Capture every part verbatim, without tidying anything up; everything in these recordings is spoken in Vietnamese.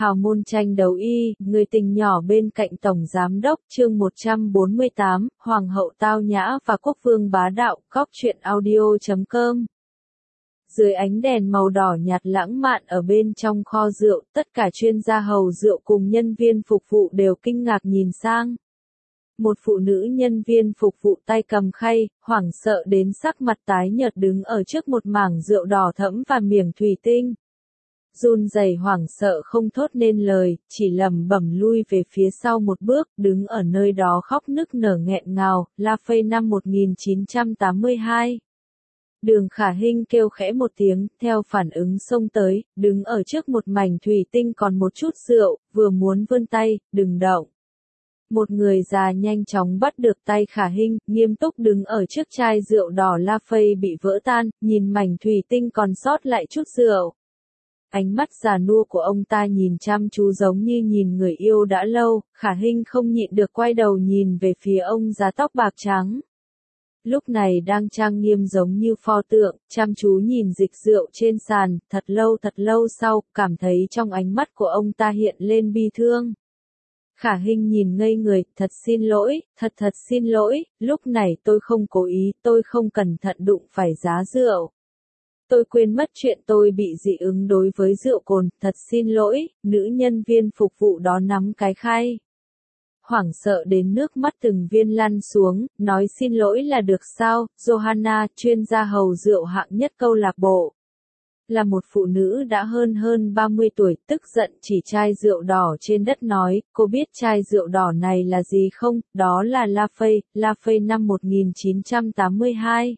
Hào môn tranh đấu y, người tình nhỏ bên cạnh Tổng Giám đốc, chương một trăm bốn mươi tám, Hoàng hậu tao nhã và Quốc vương bá đạo, góc truyện audio chấm com. Dưới ánh đèn màu đỏ nhạt lãng mạn ở bên trong kho rượu, tất cả chuyên gia hầu rượu cùng nhân viên phục vụ đều kinh ngạc nhìn sang. Một phụ nữ nhân viên phục vụ tay cầm khay, hoảng sợ đến sắc mặt tái nhợt đứng ở trước một mảng rượu đỏ thẫm và miếng thủy tinh. Run rẩy hoảng sợ không thốt nên lời, chỉ lẩm bẩm lui về phía sau một bước, đứng ở nơi đó khóc nức nở nghẹn ngào. La Phây năm một nghìn chín trăm tám mươi hai. Đường Khả Hinh kêu khẽ một tiếng, theo phản ứng xông tới, đứng ở trước một mảnh thủy tinh còn một chút rượu, vừa muốn vươn tay, đừng động. Một người già nhanh chóng bắt được tay Khả Hinh, nghiêm túc đứng ở trước chai rượu đỏ La Phây bị vỡ tan, nhìn mảnh thủy tinh còn sót lại chút rượu. Ánh mắt già nua của ông ta nhìn chăm chú giống như nhìn người yêu đã lâu. Khả Hinh không nhịn được quay đầu nhìn về phía ông già tóc bạc trắng. Lúc này đang trang nghiêm giống như pho tượng, chăm chú nhìn dịch rượu trên sàn, thật lâu thật lâu sau, cảm thấy trong ánh mắt của ông ta hiện lên bi thương. Khả Hinh nhìn ngây người, thật xin lỗi, thật thật xin lỗi, lúc này tôi không cố ý, tôi không cẩn thận đụng phải giá rượu. Tôi quên mất chuyện tôi bị dị ứng đối với rượu cồn, thật xin lỗi. Nữ nhân viên phục vụ đó nắm cái khay. Hoảng sợ đến nước mắt từng viên lăn xuống, nói xin lỗi là được sao? Johanna, chuyên gia hầu rượu hạng nhất câu lạc bộ. Là một phụ nữ đã hơn hơn ba mươi tuổi, tức giận chỉ chai rượu đỏ trên đất nói, cô biết chai rượu đỏ này là gì không? Đó là La Phây, La Phây năm một nghìn chín trăm tám mươi hai.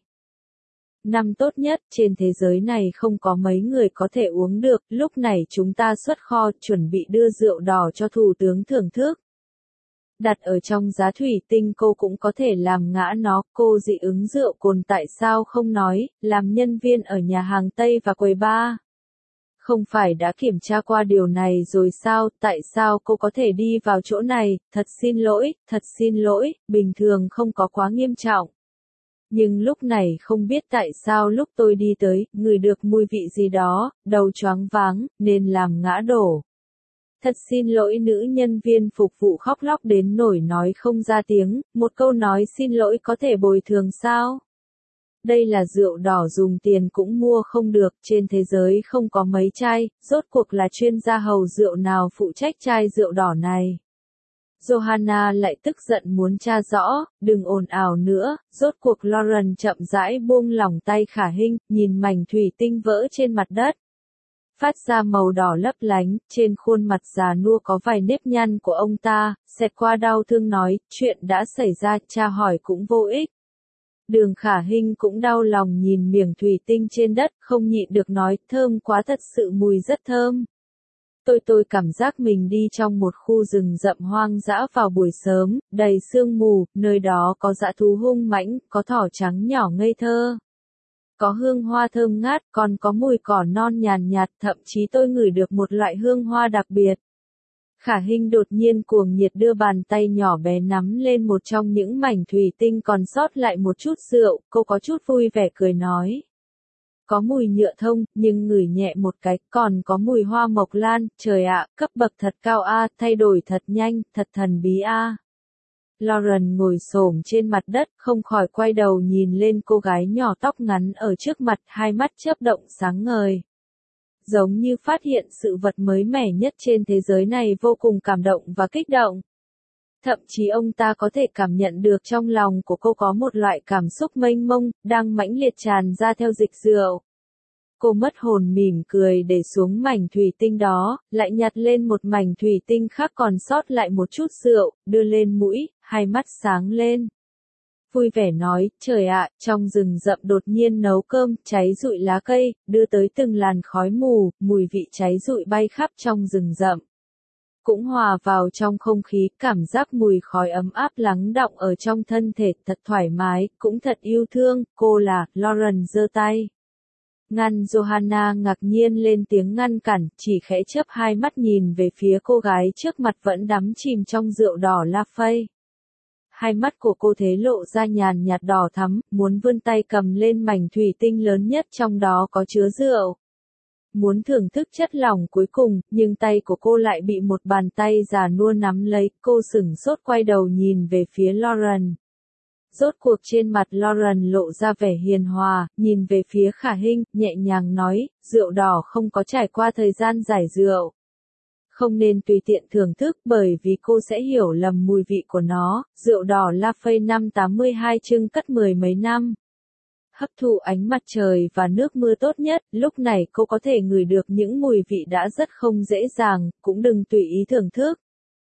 Năm tốt nhất trên thế giới này không có mấy người có thể uống được, lúc này chúng ta xuất kho, chuẩn bị đưa rượu đỏ cho thủ tướng thưởng thức. Đặt ở trong giá thủy tinh cô cũng có thể làm ngã nó, cô dị ứng rượu cồn tại sao không nói, làm nhân viên ở nhà hàng Tây và quầy bar. Không phải đã kiểm tra qua điều này rồi sao, tại sao cô có thể đi vào chỗ này, thật xin lỗi, thật xin lỗi, bình thường không có quá nghiêm trọng. Nhưng lúc này không biết tại sao lúc tôi đi tới, ngửi được mùi vị gì đó, đầu choáng váng, nên làm ngã đổ. Thật xin lỗi, nữ nhân viên phục vụ khóc lóc đến nỗi nói không ra tiếng, một câu nói xin lỗi có thể bồi thường sao? Đây là rượu đỏ dùng tiền cũng mua không được, trên thế giới không có mấy chai, rốt cuộc là chuyên gia hầu rượu nào phụ trách chai rượu đỏ này? Johanna lại tức giận muốn tra rõ, đừng ồn ào nữa, rốt cuộc Lauren chậm rãi buông lỏng tay Khả Hinh, nhìn mảnh thủy tinh vỡ trên mặt đất. Phát ra màu đỏ lấp lánh, trên khuôn mặt già nua có vài nếp nhăn của ông ta, xẹt qua đau thương nói, chuyện đã xảy ra, tra hỏi cũng vô ích. Đường Khả Hinh cũng đau lòng nhìn miếng thủy tinh trên đất, không nhịn được nói, thơm quá, thật sự mùi rất thơm. Tôi tôi cảm giác mình đi trong một khu rừng rậm hoang dã vào buổi sớm, đầy sương mù, nơi đó có dã thú hung mãnh, có thỏ trắng nhỏ ngây thơ. Có hương hoa thơm ngát, còn có mùi cỏ non nhàn nhạt, thậm chí tôi ngửi được một loại hương hoa đặc biệt. Khả Hinh đột nhiên cuồng nhiệt đưa bàn tay nhỏ bé nắm lên một trong những mảnh thủy tinh còn sót lại một chút rượu, cô có chút vui vẻ cười nói. Có mùi nhựa thông, nhưng ngửi nhẹ một cái, còn có mùi hoa mộc lan, trời ạ, cấp bậc thật cao a, thay đổi thật nhanh, thật thần bí a. Lauren ngồi xổm trên mặt đất, không khỏi quay đầu nhìn lên cô gái nhỏ tóc ngắn ở trước mặt, hai mắt chớp động sáng ngời. Giống như phát hiện sự vật mới mẻ nhất trên thế giới này, vô cùng cảm động và kích động. Thậm chí ông ta có thể cảm nhận được trong lòng của cô có một loại cảm xúc mênh mông, đang mãnh liệt tràn ra theo dịch rượu. Cô mất hồn mỉm cười để xuống mảnh thủy tinh đó, lại nhặt lên một mảnh thủy tinh khác còn sót lại một chút rượu, đưa lên mũi, hai mắt sáng lên. Vui vẻ nói, trời ạ, trong rừng rậm đột nhiên nấu cơm, cháy rụi lá cây, đưa tới từng làn khói mù, mùi vị cháy rụi bay khắp trong rừng rậm. Cũng hòa vào trong không khí, cảm giác mùi khói ấm áp lắng đọng ở trong thân thể, thật thoải mái, cũng thật yêu thương, cô là, Lauren giơ tay. Ngăn Johanna ngạc nhiên lên tiếng ngăn cản, chỉ khẽ chớp hai mắt nhìn về phía cô gái trước mặt vẫn đắm chìm trong rượu đỏ La Phây. Hai mắt của cô thế lộ ra nhàn nhạt đỏ thắm, muốn vươn tay cầm lên mảnh thủy tinh lớn nhất trong đó có chứa rượu. muốn thưởng thức chất lỏng cuối cùng, nhưng tay của cô lại bị một bàn tay già nua nắm lấy, cô sửng sốt quay đầu nhìn về phía Lauren. Rốt cuộc trên mặt Lauren lộ ra vẻ hiền hòa, nhìn về phía Khả Hinh, nhẹ nhàng nói, rượu đỏ không có trải qua thời gian giải rượu. Không nên tùy tiện thưởng thức bởi vì cô sẽ hiểu lầm mùi vị của nó, rượu đỏ Lafite năm tám mươi hai chưng cất mười mấy năm. Hấp thụ ánh mặt trời và nước mưa tốt nhất, lúc này cô có thể ngửi được những mùi vị đã rất không dễ dàng, cũng đừng tùy ý thưởng thức.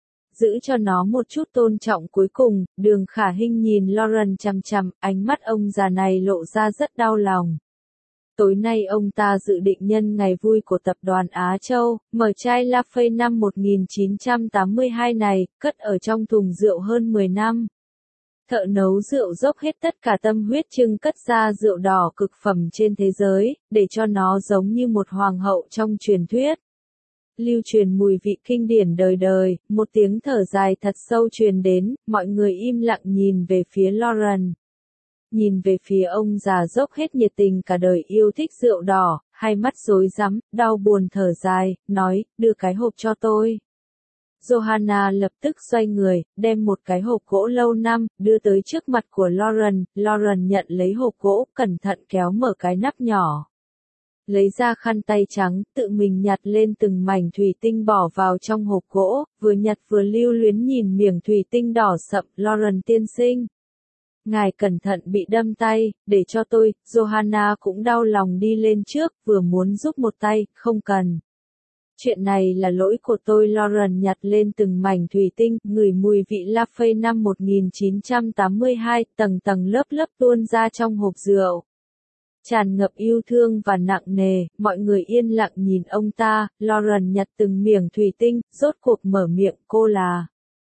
Giữ cho nó một chút tôn trọng cuối cùng, Đường Khả Hinh nhìn Lauren chằm chằm, ánh mắt ông già này lộ ra rất đau lòng. Tối nay ông ta dự định nhân ngày vui của tập đoàn Á Châu, mở chai Lafite năm một nghìn chín trăm tám mươi hai này, cất ở trong thùng rượu hơn mười năm. Thợ nấu rượu dốc hết tất cả tâm huyết trưng cất ra rượu đỏ cực phẩm trên thế giới, để cho nó giống như một hoàng hậu trong truyền thuyết. Lưu truyền mùi vị kinh điển đời đời, một tiếng thở dài thật sâu truyền đến, mọi người im lặng nhìn về phía Lauren. Nhìn về phía ông già dốc hết nhiệt tình cả đời yêu thích rượu đỏ, hai mắt rối rắm, đau buồn thở dài, nói, đưa cái hộp cho tôi. Johanna lập tức xoay người, đem một cái hộp gỗ lâu năm, đưa tới trước mặt của Lauren. Lauren nhận lấy hộp gỗ, cẩn thận kéo mở cái nắp nhỏ. Lấy ra khăn tay trắng, tự mình nhặt lên từng mảnh thủy tinh bỏ vào trong hộp gỗ, vừa nhặt vừa lưu luyến nhìn miếng thủy tinh đỏ sậm. Lauren tiên sinh, ngài cẩn thận bị đâm tay, để cho tôi. Johanna cũng đau lòng đi lên trước, vừa muốn giúp một tay, không cần. Chuyện này là lỗi của tôi. Lauren nhặt lên từng mảnh thủy tinh, ngửi mùi vị Lafite năm một nghìn chín trăm tám mươi hai, tầng tầng lớp lớp tuôn ra trong hộp rượu. Tràn ngập yêu thương và nặng nề, mọi người yên lặng nhìn ông ta. Lauren nhặt từng miếng thủy tinh, rốt cuộc mở miệng, cô là.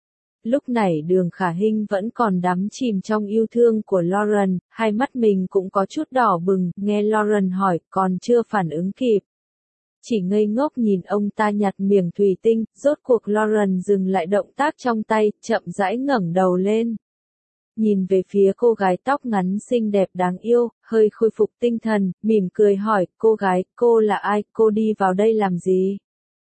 Lúc này Đường Khả Hinh vẫn còn đắm chìm trong yêu thương của Lauren, hai mắt mình cũng có chút đỏ bừng, nghe Lauren hỏi, còn chưa phản ứng kịp. Chỉ ngây ngốc nhìn ông ta nhặt miếng thủy tinh, rốt cuộc Lauren dừng lại động tác trong tay, chậm rãi ngẩng đầu lên. Nhìn về phía cô gái tóc ngắn xinh đẹp đáng yêu, hơi khôi phục tinh thần, mỉm cười hỏi, cô gái, cô là ai, cô đi vào đây làm gì?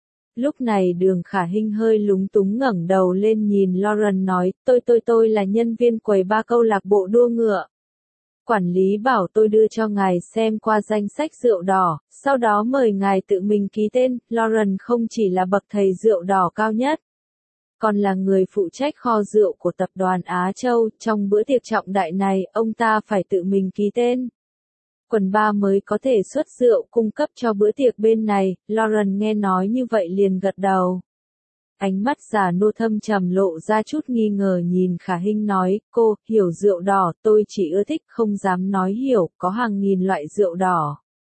Lúc này Đường Khả Hinh hơi lúng túng ngẩng đầu lên nhìn Lauren nói, tôi tôi tôi là nhân viên quầy ba câu lạc bộ đua ngựa. Quản lý bảo tôi đưa cho ngài xem qua danh sách rượu đỏ, sau đó mời ngài tự mình ký tên. Lauren không chỉ là bậc thầy rượu đỏ cao nhất, còn là người phụ trách kho rượu của tập đoàn Á Châu. Trong bữa tiệc trọng đại này, ông ta phải tự mình ký tên. Quần ba mới có thể xuất rượu cung cấp cho bữa tiệc bên này. Lauren nghe nói như vậy liền gật đầu. Ánh mắt già nua thâm trầm lộ ra chút nghi ngờ nhìn Khả Hinh nói, cô, hiểu rượu đỏ, tôi chỉ ưa thích, không dám nói hiểu, có hàng nghìn loại rượu đỏ.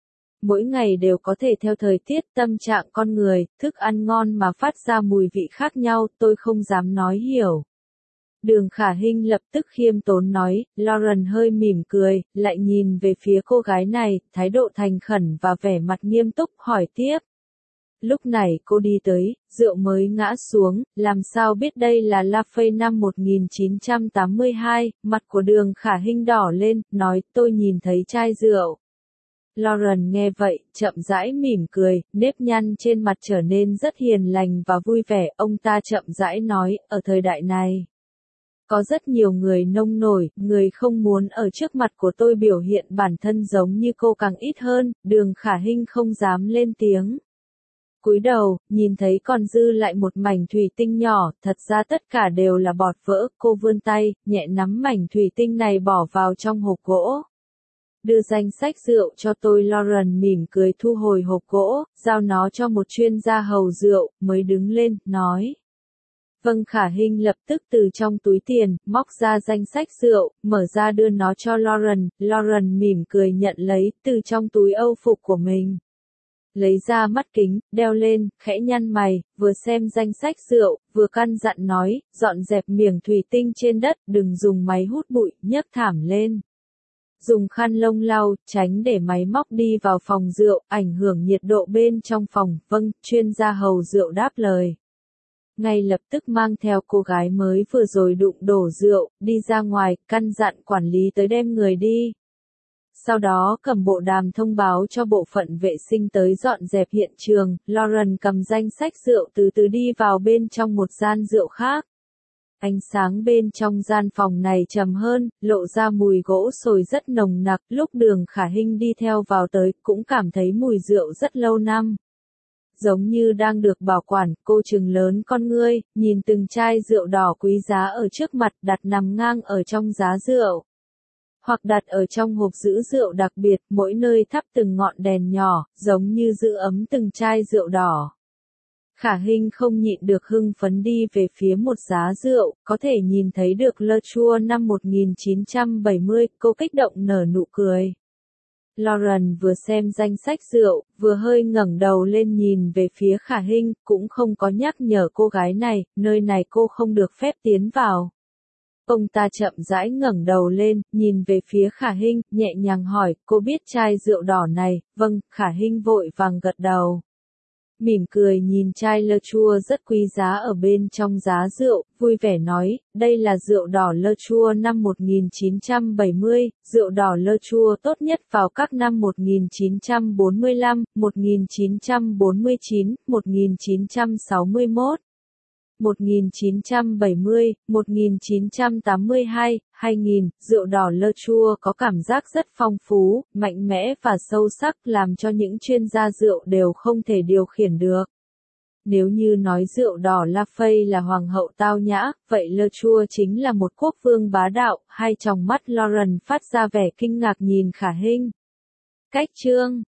Mỗi ngày đều có thể theo thời tiết, tâm trạng con người, thức ăn ngon mà phát ra mùi vị khác nhau, tôi không dám nói hiểu. Đường Khả Hinh lập tức khiêm tốn nói, Lauren hơi mỉm cười, lại nhìn về phía cô gái này, thái độ thành khẩn và vẻ mặt nghiêm túc, hỏi tiếp. Lúc này cô đi tới, rượu mới ngã xuống, làm sao biết đây là Lafite năm một nghìn chín trăm tám mươi hai, mặt của Đường Khả Hinh đỏ lên, nói, tôi nhìn thấy chai rượu. Lauren nghe vậy, chậm rãi mỉm cười, nếp nhăn trên mặt trở nên rất hiền lành và vui vẻ, ông ta chậm rãi nói, ở thời đại này. Có rất nhiều người nông nổi, người không muốn ở trước mặt của tôi biểu hiện bản thân giống như cô càng ít hơn. Đường Khả Hinh không dám lên tiếng. Cúi đầu, nhìn thấy còn dư lại một mảnh thủy tinh nhỏ, thật ra tất cả đều là bọt vỡ, cô vươn tay, nhẹ nắm mảnh thủy tinh này bỏ vào trong hộp gỗ. Đưa danh sách rượu cho tôi. Lauren mỉm cười thu hồi hộp gỗ, giao nó cho một chuyên gia hầu rượu, mới đứng lên, nói. Vâng. Khả Hinh lập tức từ trong túi tiền, móc ra danh sách rượu, mở ra đưa nó cho Lauren. Lauren mỉm cười nhận lấy, từ trong túi âu phục của mình. Lấy ra mắt kính, đeo lên, khẽ nhăn mày, vừa xem danh sách rượu, vừa căn dặn nói, dọn dẹp miếng thủy tinh trên đất, đừng dùng máy hút bụi, nhấc thảm lên. Dùng khăn lông lau, tránh để máy móc đi vào phòng rượu, ảnh hưởng nhiệt độ bên trong phòng. Vâng, chuyên gia hầu rượu đáp lời. Ngay lập tức mang theo cô gái mới vừa rồi đụng đổ rượu, đi ra ngoài, căn dặn quản lý tới đem người đi. Sau đó cầm bộ đàm thông báo cho bộ phận vệ sinh tới dọn dẹp hiện trường, Lauren cầm danh sách rượu từ từ đi vào bên trong một gian rượu khác. Ánh sáng bên trong gian phòng này trầm hơn, lộ ra mùi gỗ sồi rất nồng nặc, lúc Đường Khả Hinh đi theo vào tới, cũng cảm thấy mùi rượu rất lâu năm. Giống như đang được bảo quản, cô trừng lớn con ngươi, nhìn từng chai rượu đỏ quý giá ở trước mặt đặt nằm ngang ở trong giá rượu. Hoặc đặt ở trong hộp giữ rượu đặc biệt, mỗi nơi thắp từng ngọn đèn nhỏ, giống như giữ ấm từng chai rượu đỏ. Khả Hinh không nhịn được hưng phấn đi về phía một giá rượu, có thể nhìn thấy được Le Chua năm một nghìn chín trăm bảy mươi, cô kích động nở nụ cười. Lauren vừa xem danh sách rượu, vừa hơi ngẩng đầu lên nhìn về phía Khả Hinh, cũng không có nhắc nhở cô gái này, nơi này cô không được phép tiến vào. Ông ta chậm rãi ngẩng đầu lên, nhìn về phía Khả Hinh, nhẹ nhàng hỏi, cô biết chai rượu đỏ này, vâng, Khả Hinh vội vàng gật đầu. Mỉm cười nhìn chai Le Chua rất quý giá ở bên trong giá rượu, vui vẻ nói, đây là rượu đỏ Le Chua năm một nghìn chín trăm bảy mươi, rượu đỏ Le Chua tốt nhất vào các năm một nghìn chín trăm bốn mươi lăm, một nghìn chín trăm bốn mươi chín, một nghìn chín trăm sáu mươi mốt. một nghìn chín trăm bảy mươi, một nghìn chín trăm tám mươi hai, hai nghìn, rượu đỏ Le Chua có cảm giác rất phong phú, mạnh mẽ và sâu sắc làm cho những chuyên gia rượu đều không thể điều khiển được. Nếu như nói rượu đỏ La Fay là hoàng hậu tao nhã, vậy Le Chua chính là một quốc vương bá đạo, hai tròng mắt Lauren phát ra vẻ kinh ngạc nhìn Khả Hinh. Cách chương